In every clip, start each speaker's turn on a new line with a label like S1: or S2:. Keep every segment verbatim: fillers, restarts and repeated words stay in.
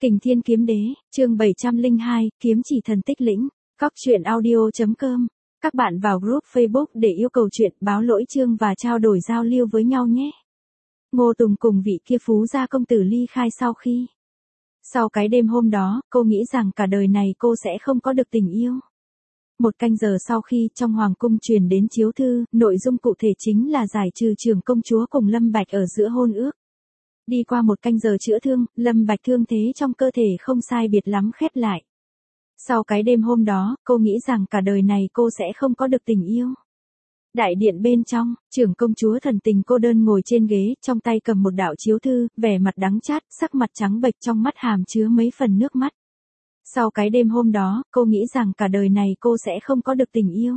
S1: Kình Thiên Kiếm Đế, chương bảy trăm lẻ hai, Kiếm Chỉ Thần Tích Lĩnh, Cóc Truyện Audio chấm com. Các bạn vào group Facebook để yêu cầu chuyện, báo lỗi chương và trao đổi giao lưu với nhau nhé. Ngô Tùng cùng vị kia phú gia công tử ly khai sau khi. Sau cái đêm hôm đó, cô nghĩ rằng cả đời này cô sẽ không có được tình yêu. Một canh giờ sau khi trong hoàng cung truyền đến chiếu thư, nội dung cụ thể chính là giải trừ trưởng công chúa cùng Lâm Bạch ở giữa hôn ước. Đi qua một canh giờ chữa thương, Lâm Bạch thương thế trong cơ thể không sai biệt lắm khép lại. Sau cái đêm hôm đó, cô nghĩ rằng cả đời này cô sẽ không có được tình yêu. Đại điện bên trong, trưởng công chúa thần tình cô đơn ngồi trên ghế, trong tay cầm một đạo chiếu thư, vẻ mặt đắng chát, sắc mặt trắng bệch, trong mắt hàm chứa mấy phần nước mắt. Sau cái đêm hôm đó, cô nghĩ rằng cả đời này cô sẽ không có được tình yêu.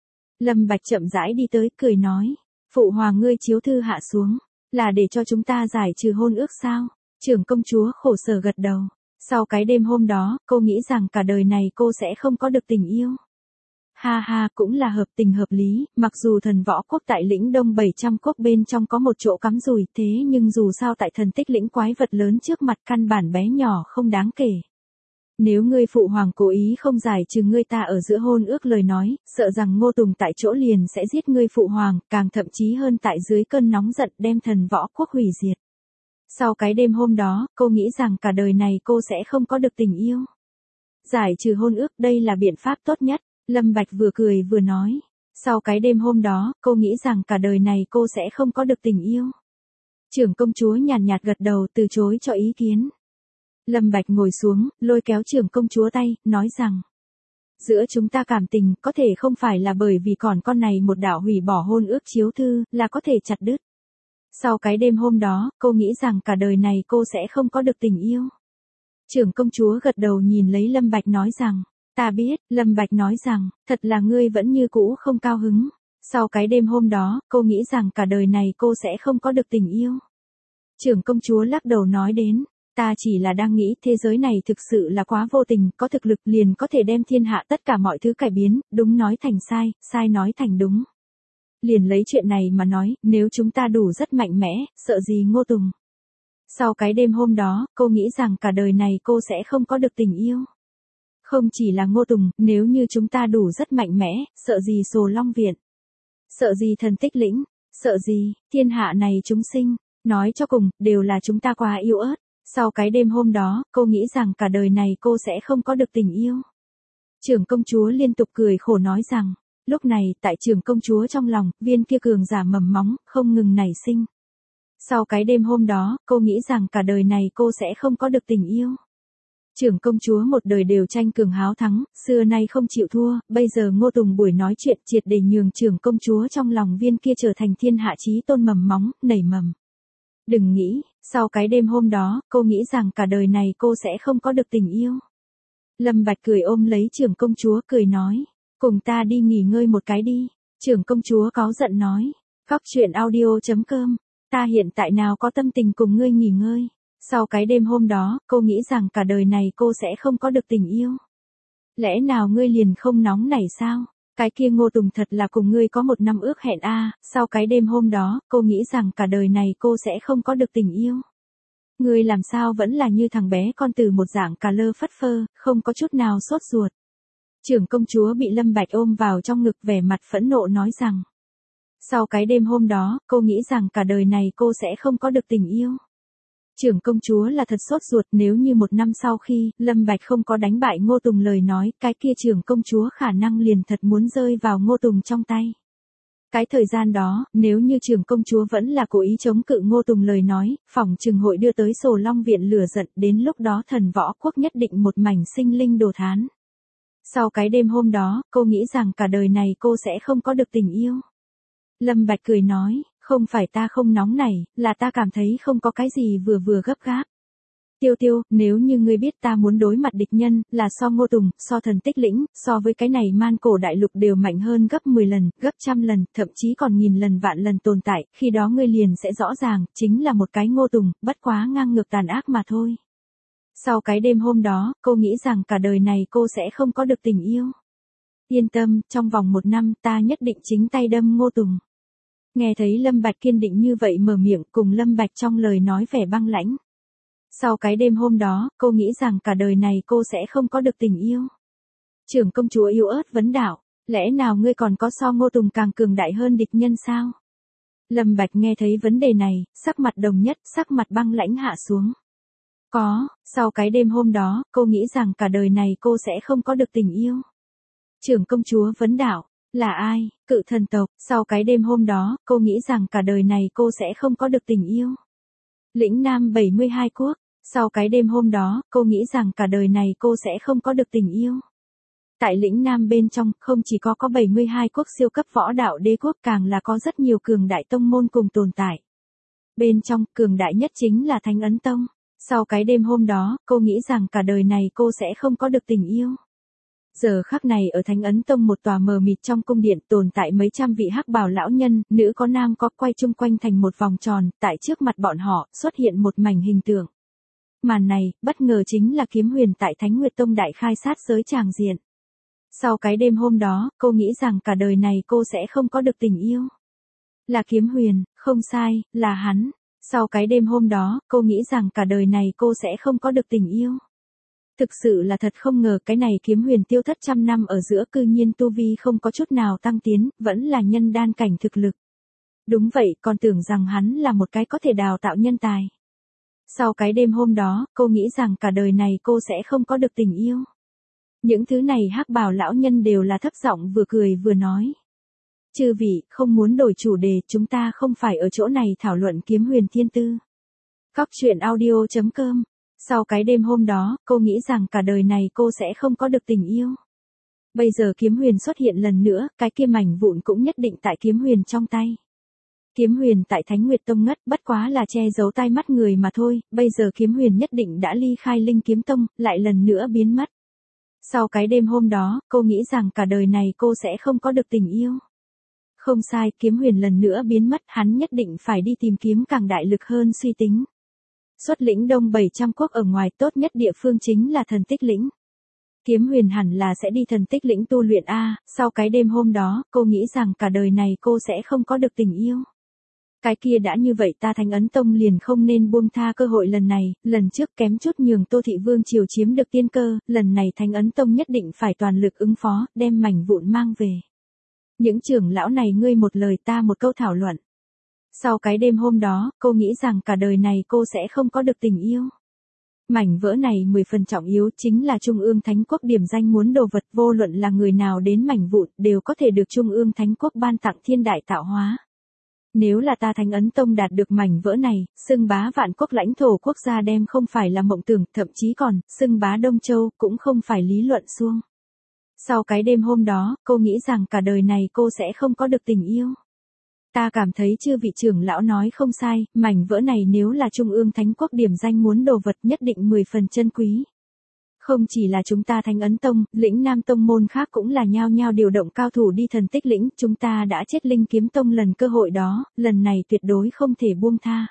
S1: Lâm Bạch chậm rãi đi tới, cười nói, phụ hoàng ngươi chiếu thư hạ xuống, là để cho chúng ta giải trừ hôn ước sao? Trưởng công chúa khổ sở gật đầu. Sau cái đêm hôm đó, cô nghĩ rằng cả đời này cô sẽ không có được tình yêu. Ha ha, cũng là hợp tình hợp lý, mặc dù thần võ quốc tại lĩnh đông bảy trăm quốc bên trong có một chỗ cắm rùi, thế nhưng dù sao tại thần tích lĩnh quái vật lớn trước mặt căn bản bé nhỏ không đáng kể. Nếu ngươi phụ hoàng cố ý không giải trừ ngươi ta ở giữa hôn ước lời nói, sợ rằng Ngô Tùng tại chỗ liền sẽ giết ngươi phụ hoàng, càng thậm chí hơn tại dưới cơn nóng giận đem thần võ quốc hủy diệt. Sau cái đêm hôm đó, cô nghĩ rằng cả đời này cô sẽ không có được tình yêu. Giải trừ hôn ước đây là biện pháp tốt nhất, Lâm Bạch vừa cười vừa nói. Sau cái đêm hôm đó, cô nghĩ rằng cả đời này cô sẽ không có được tình yêu. Trưởng công chúa nhàn nhạt gật đầu từ chối cho ý kiến. Lâm Bạch ngồi xuống, lôi kéo trưởng công chúa tay, nói rằng, giữa chúng ta cảm tình có thể không phải là bởi vì còn con này một đạo hủy bỏ hôn ước chiếu thư là có thể chặt đứt. Sau cái đêm hôm đó, cô nghĩ rằng cả đời này cô sẽ không có được tình yêu. Trưởng công chúa gật đầu nhìn lấy Lâm Bạch nói rằng, ta biết, Lâm Bạch nói rằng, thật là ngươi vẫn như cũ không cao hứng. Sau cái đêm hôm đó, cô nghĩ rằng cả đời này cô sẽ không có được tình yêu. Trưởng công chúa lắc đầu nói đến, ta chỉ là đang nghĩ thế giới này thực sự là quá vô tình, có thực lực liền có thể đem thiên hạ tất cả mọi thứ cải biến, đúng nói thành sai, sai nói thành đúng. Liền lấy chuyện này mà nói, nếu chúng ta đủ rất mạnh mẽ, sợ gì Ngô Tùng. Sau cái đêm hôm đó, cô nghĩ rằng cả đời này cô sẽ không có được tình yêu. Không chỉ là Ngô Tùng, nếu như chúng ta đủ rất mạnh mẽ, sợ gì Sồ Long Viện. Sợ gì thần tích lĩnh, sợ gì, thiên hạ này chúng sinh, nói cho cùng, đều là chúng ta quá yếu ớt. Sau cái đêm hôm đó, cô nghĩ rằng cả đời này cô sẽ không có được tình yêu. Trưởng công chúa liên tục cười khổ nói rằng, lúc này, tại trưởng công chúa trong lòng, viên kia cường giả mầm móng, không ngừng nảy sinh. Sau cái đêm hôm đó, cô nghĩ rằng cả đời này cô sẽ không có được tình yêu. Trưởng công chúa một đời đều tranh cường háo thắng, xưa nay không chịu thua, bây giờ Ngô Tùng buổi nói chuyện triệt để nhường trưởng công chúa trong lòng viên kia trở thành thiên hạ chí tôn mầm móng, nảy mầm. Đừng nghĩ, sau cái đêm hôm đó, cô nghĩ rằng cả đời này cô sẽ không có được tình yêu. Lâm Bạch cười ôm lấy trưởng công chúa cười nói, cùng ta đi nghỉ ngơi một cái đi. Trưởng công chúa cáu giận nói, Cóc Truyện Audio chấm com, ta hiện tại nào có tâm tình cùng ngươi nghỉ ngơi. Sau cái đêm hôm đó, cô nghĩ rằng cả đời này cô sẽ không có được tình yêu. Lẽ nào ngươi liền không nóng nảy sao? Cái kia Ngô Tùng thật là cùng ngươi có một năm ước hẹn a. À, sau cái đêm hôm đó, cô nghĩ rằng cả đời này cô sẽ không có được tình yêu. Ngươi làm sao vẫn là như thằng bé con từ một dạng cà lơ phất phơ, không có chút nào sốt ruột. Trưởng công chúa bị Lâm Bạch ôm vào trong ngực vẻ mặt phẫn nộ nói rằng. Sau cái đêm hôm đó, cô nghĩ rằng cả đời này cô sẽ không có được tình yêu. Trưởng công chúa là thật sốt ruột, nếu như một năm sau khi, Lâm Bạch không có đánh bại Ngô Tùng lời nói, cái kia trưởng công chúa khả năng liền thật muốn rơi vào Ngô Tùng trong tay. Cái thời gian đó, nếu như trưởng công chúa vẫn là cố ý chống cự Ngô Tùng lời nói, phỏng chừng hội đưa tới Sồ Long Viện lửa giận, đến lúc đó thần võ quốc nhất định một mảnh sinh linh đồ thán. Sau cái đêm hôm đó, cô nghĩ rằng cả đời này cô sẽ không có được tình yêu. Lâm Bạch cười nói, không phải ta không nóng nảy, là ta cảm thấy không có cái gì vừa vừa gấp gáp. Tiêu Tiêu, nếu như ngươi biết ta muốn đối mặt địch nhân, là so Ngô Tùng, so thần tích lĩnh, so với cái này man cổ đại lục đều mạnh hơn gấp mười lần, gấp trăm lần, thậm chí còn nghìn lần vạn lần tồn tại, khi đó ngươi liền sẽ rõ ràng, chính là một cái Ngô Tùng, bất quá ngang ngược tàn ác mà thôi. Sau cái đêm hôm đó, cô nghĩ rằng cả đời này cô sẽ không có được tình yêu. Yên tâm, trong vòng một năm ta nhất định chính tay đâm Ngô Tùng. Nghe thấy Lâm Bạch kiên định như vậy mở miệng, cùng Lâm Bạch trong lời nói vẻ băng lãnh. Sau cái đêm hôm đó, cô nghĩ rằng cả đời này cô sẽ không có được tình yêu. Trưởng công chúa yếu ớt vấn đạo, lẽ nào ngươi còn có so Ngô Tùng càng cường đại hơn địch nhân sao? Lâm Bạch nghe thấy vấn đề này, sắc mặt đồng nhất, sắc mặt băng lãnh hạ xuống. Có, sau cái đêm hôm đó, cô nghĩ rằng cả đời này cô sẽ không có được tình yêu. Trưởng công chúa vấn đạo, là ai? Cự thần tộc, sau cái đêm hôm đó, cô nghĩ rằng cả đời này cô sẽ không có được tình yêu. Lĩnh Nam bảy mươi hai quốc, sau cái đêm hôm đó, cô nghĩ rằng cả đời này cô sẽ không có được tình yêu. Tại lĩnh Nam bên trong, không chỉ có có bảy mươi hai quốc siêu cấp võ đạo đế quốc, càng là có rất nhiều cường đại tông môn cùng tồn tại. Bên trong, cường đại nhất chính là Thánh Ấn Tông. Sau cái đêm hôm đó, cô nghĩ rằng cả đời này cô sẽ không có được tình yêu. Giờ khắc này ở Thánh Ấn Tông một tòa mờ mịt trong cung điện tồn tại mấy trăm vị hắc bào lão nhân, nữ có nam có, quay chung quanh thành một vòng tròn, tại trước mặt bọn họ, xuất hiện một mảnh hình tượng. Màn này, bất ngờ chính là Kiếm Huyền tại Thánh Nguyệt Tông đại khai sát giới tràng diện. Sau cái đêm hôm đó, cô nghĩ rằng cả đời này cô sẽ không có được tình yêu. Là Kiếm Huyền, không sai, là hắn. Sau cái đêm hôm đó, cô nghĩ rằng cả đời này cô sẽ không có được tình yêu. Thực sự là thật không ngờ cái này Kiếm Huyền tiêu thất trăm năm ở giữa cư nhiên tu vi không có chút nào tăng tiến, vẫn là nhân đan cảnh thực lực. Đúng vậy, còn tưởng rằng hắn là một cái có thể đào tạo nhân tài. Sau cái đêm hôm đó, cô nghĩ rằng cả đời này cô sẽ không có được tình yêu. Những thứ này hắc bào lão nhân đều là thấp giọng vừa cười vừa nói. Chư vị, không muốn đổi chủ đề, chúng ta không phải ở chỗ này thảo luận Kiếm Huyền thiên tư. Cóc truyện audio chấm com. Sau cái đêm hôm đó, cô nghĩ rằng cả đời này cô sẽ không có được tình yêu. Bây giờ Kiếm Huyền xuất hiện lần nữa, cái kia mảnh vụn cũng nhất định tại Kiếm Huyền trong tay. Kiếm Huyền tại Thánh Nguyệt Tông ngất, bất quá là che giấu tai mắt người mà thôi, bây giờ Kiếm Huyền nhất định đã ly khai Linh Kiếm Tông, lại lần nữa biến mất. Sau cái đêm hôm đó, cô nghĩ rằng cả đời này cô sẽ không có được tình yêu. Không sai, Kiếm Huyền lần nữa biến mất, hắn nhất định phải đi tìm kiếm càng đại lực hơn suy tính. Xuất lĩnh Đông bảy trăm quốc ở ngoài, tốt nhất địa phương chính là Thần Tích Lĩnh. Kiếm Huyền hẳn là sẽ đi Thần Tích Lĩnh tu luyện a, sau cái đêm hôm đó, cô nghĩ rằng cả đời này cô sẽ không có được tình yêu. Cái kia đã như vậy ta Thánh Ấn Tông liền không nên buông tha cơ hội lần này, lần trước kém chút nhường Tô Thị Vương triều chiếm được tiên cơ, lần này Thánh Ấn Tông nhất định phải toàn lực ứng phó, đem mảnh vụn mang về. Những trưởng lão này ngươi một lời ta một câu thảo luận. Sau cái đêm hôm đó, cô nghĩ rằng cả đời này cô sẽ không có được tình yêu. Mảnh vỡ này mười phần trọng yếu chính là Trung ương Thánh Quốc điểm danh muốn đồ vật, vô luận là người nào đến mảnh vụn đều có thể được Trung ương Thánh Quốc ban tặng thiên đại tạo hóa. Nếu là ta Thánh Ấn Tông đạt được mảnh vỡ này, xưng bá vạn quốc lãnh thổ quốc gia đem không phải là mộng tưởng, thậm chí còn, xưng bá Đông Châu cũng không phải lý luận suông. Sau cái đêm hôm đó, cô nghĩ rằng cả đời này cô sẽ không có được tình yêu. Ta cảm thấy chư vị trưởng lão nói không sai, mảnh vỡ này nếu là Trung ương Thánh Quốc điểm danh muốn đồ vật nhất định mười phần chân quý. Không chỉ là chúng ta Thánh Ấn Tông, lĩnh Nam Tông môn khác cũng là nhao nhao điều động cao thủ đi Thần Tích Lĩnh, chúng ta đã chết Linh Kiếm Tông lần cơ hội đó, lần này tuyệt đối không thể buông tha.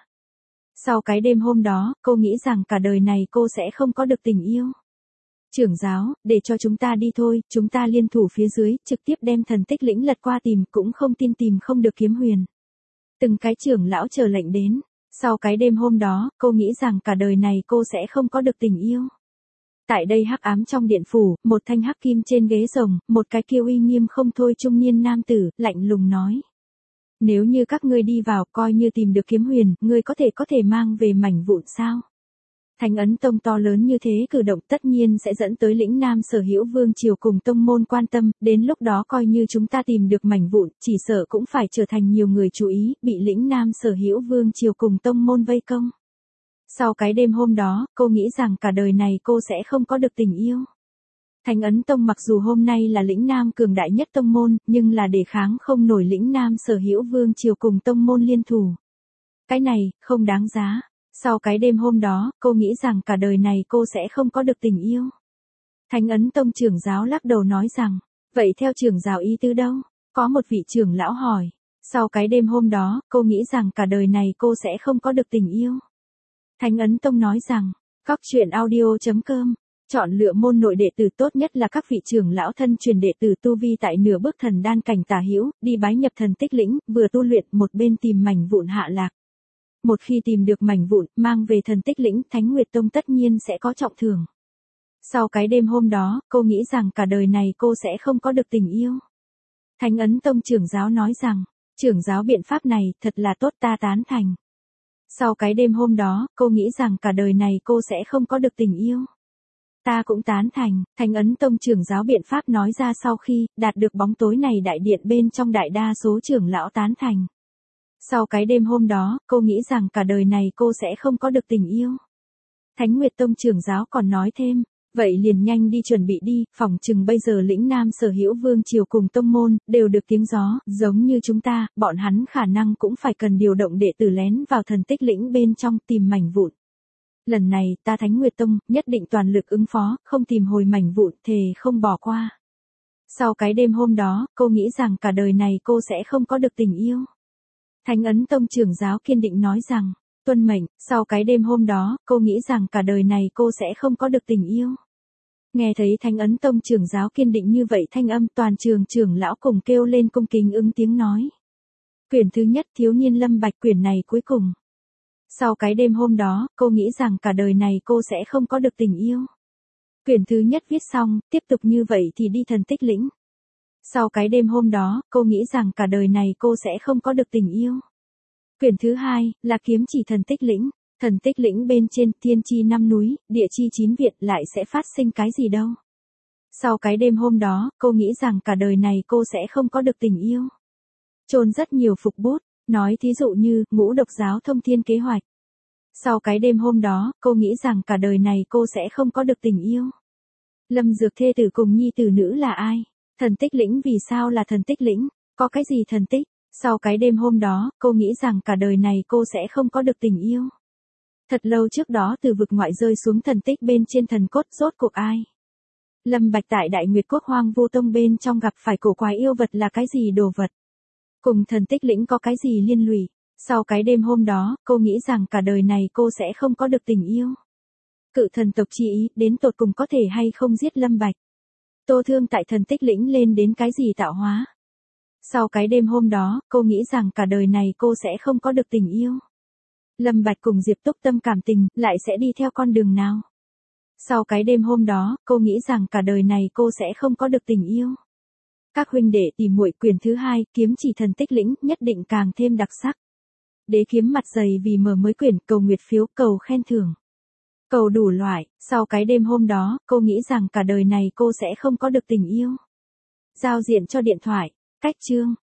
S1: Sau cái đêm hôm đó, cô nghĩ rằng cả đời này cô sẽ không có được tình yêu. Trưởng giáo, để cho chúng ta đi thôi, chúng ta liên thủ phía dưới, trực tiếp đem Thần Tích Lĩnh lật qua tìm, cũng không tin tìm không được Kiếm Huyền. Từng cái trưởng lão chờ lệnh đến. Sau cái đêm hôm đó, cô nghĩ rằng cả đời này cô sẽ không có được tình yêu. Tại đây hắc ám trong điện phủ, một thanh hắc kim trên ghế rồng, một cái kiêu uy nghiêm không thôi trung niên nam tử, lạnh lùng nói. Nếu như các ngươi đi vào, coi như tìm được Kiếm Huyền, ngươi có thể có thể mang về mảnh vụn sao? Thánh Ấn Tông to lớn như thế cử động tất nhiên sẽ dẫn tới lĩnh Nam sở hữu vương triều cùng tông môn quan tâm, đến lúc đó coi như chúng ta tìm được mảnh vụn, chỉ sợ cũng phải trở thành nhiều người chú ý, bị lĩnh Nam sở hữu vương triều cùng tông môn vây công. Sau cái đêm hôm đó, cô nghĩ rằng cả đời này cô sẽ không có được tình yêu. Thánh Ấn Tông mặc dù hôm nay là lĩnh Nam cường đại nhất tông môn, nhưng là đề kháng không nổi lĩnh Nam sở hữu vương triều cùng tông môn liên thủ. Cái này, không đáng giá. Sau cái đêm hôm đó, cô nghĩ rằng cả đời này cô sẽ không có được tình yêu. Thánh Ấn Tông trưởng giáo lắc đầu nói rằng, vậy theo trưởng giáo ý tứ đâu? Có một vị trưởng lão hỏi. Sau cái đêm hôm đó, cô nghĩ rằng cả đời này cô sẽ không có được tình yêu. Thánh Ấn Tông nói rằng, cóc truyện audio chấm com, chọn lựa môn nội đệ tử tốt nhất là các vị trưởng lão thân truyền đệ tử tu vi tại nửa bước thần đan cảnh tả hữu, đi bái nhập Thần Tích Lĩnh, vừa tu luyện một bên tìm mảnh vụn hạ lạc. một khi tìm được mảnh vụn, mang về thần tích lĩnh, Thánh Nguyệt Tông tất nhiên sẽ có trọng thưởng. Sau cái đêm hôm đó, cô nghĩ rằng cả đời này cô sẽ không có được tình yêu. Thánh Ấn Tông trưởng giáo nói rằng, trưởng giáo biện pháp này, thật là tốt, ta tán thành. Sau cái đêm hôm đó, cô nghĩ rằng cả đời này cô sẽ không có được tình yêu. Ta cũng tán thành, Thánh Ấn Tông trưởng giáo biện pháp nói ra sau khi đạt được bóng tối này, đại điện bên trong đại đa số trưởng lão tán thành. Sau cái đêm hôm đó, cô nghĩ rằng cả đời này cô sẽ không có được tình yêu. Thánh Nguyệt Tông trưởng giáo còn nói thêm, vậy liền nhanh đi chuẩn bị đi, phỏng chừng bây giờ lĩnh Nam sở hữu vương triều cùng tông môn, đều được tiếng gió, giống như chúng ta, bọn hắn khả năng cũng phải cần điều động đệ tử lén vào thần tích lĩnh bên trong tìm mảnh vụn. Lần này, ta Thánh Nguyệt Tông, nhất định toàn lực ứng phó, không tìm hồi mảnh vụn, thề không bỏ qua. Sau cái đêm hôm đó, cô nghĩ rằng cả đời này cô sẽ không có được tình yêu. Thánh Ấn Tông trưởng giáo kiên định nói rằng, tuân mệnh, sau cái đêm hôm đó, cô nghĩ rằng cả đời này cô sẽ không có được tình yêu. Nghe thấy Thánh Ấn Tông trưởng giáo kiên định như vậy, thanh âm toàn trường trưởng lão cùng kêu lên cung kính ứng tiếng nói. Quyển thứ nhất, thiếu niên Lâm Bạch, quyển này cuối cùng. Sau cái đêm hôm đó, cô nghĩ rằng cả đời này cô sẽ không có được tình yêu. Quyển thứ nhất viết xong, tiếp tục như vậy thì đi thần tích lĩnh. Sau cái đêm hôm đó, cô nghĩ rằng cả đời này cô sẽ không có được tình yêu. Quyển thứ hai, là kiếm chỉ thần tích lĩnh. Thần tích lĩnh bên trên, thiên chi năm núi, địa chi chín viện, lại sẽ phát sinh cái gì đâu. Sau cái đêm hôm đó, cô nghĩ rằng cả đời này cô sẽ không có được tình yêu. Chôn rất nhiều phục bút, nói thí dụ như, ngũ độc giáo thông thiên kế hoạch. Sau cái đêm hôm đó, cô nghĩ rằng cả đời này cô sẽ không có được tình yêu. Lâm Dược thê tử cùng nhi tử nữ là ai? Thần tích lĩnh vì sao là thần tích lĩnh? Có cái gì thần tích? Sau cái đêm hôm đó, cô nghĩ rằng cả đời này cô sẽ không có được tình yêu. Thật lâu trước đó từ vực ngoại rơi xuống thần tích bên trên thần cốt, rốt cuộc ai? Lâm Bạch tại Đại Nguyệt Quốc Hoang Vu Tông bên trong gặp phải cổ quái yêu vật là cái gì đồ vật? Cùng thần tích lĩnh có cái gì liên lụy? Sau cái đêm hôm đó, cô nghĩ rằng cả đời này cô sẽ không có được tình yêu. Cự thần tộc chi ý, đến tột cùng có thể hay không giết Lâm Bạch? Tô Thương tại thần tích lĩnh lên đến cái gì tạo hóa? Sau cái đêm hôm đó, cô nghĩ rằng cả đời này cô sẽ không có được tình yêu. Lâm Bạch cùng Diệp Túc Tâm cảm tình, lại sẽ đi theo con đường nào? Sau cái đêm hôm đó, cô nghĩ rằng cả đời này cô sẽ không có được tình yêu. Các huynh đệ tỷ muội, quyển thứ hai, kiếm chỉ thần tích lĩnh, nhất định càng thêm đặc sắc. Đế kiếm mặt dày vì mở mới quyển, cầu nguyệt phiếu, cầu khen thưởng. Cầu đủ loại, sau cái đêm hôm đó, cô nghĩ rằng cả đời này cô sẽ không có được tình yêu. Giao diện cho điện thoại, cách chương.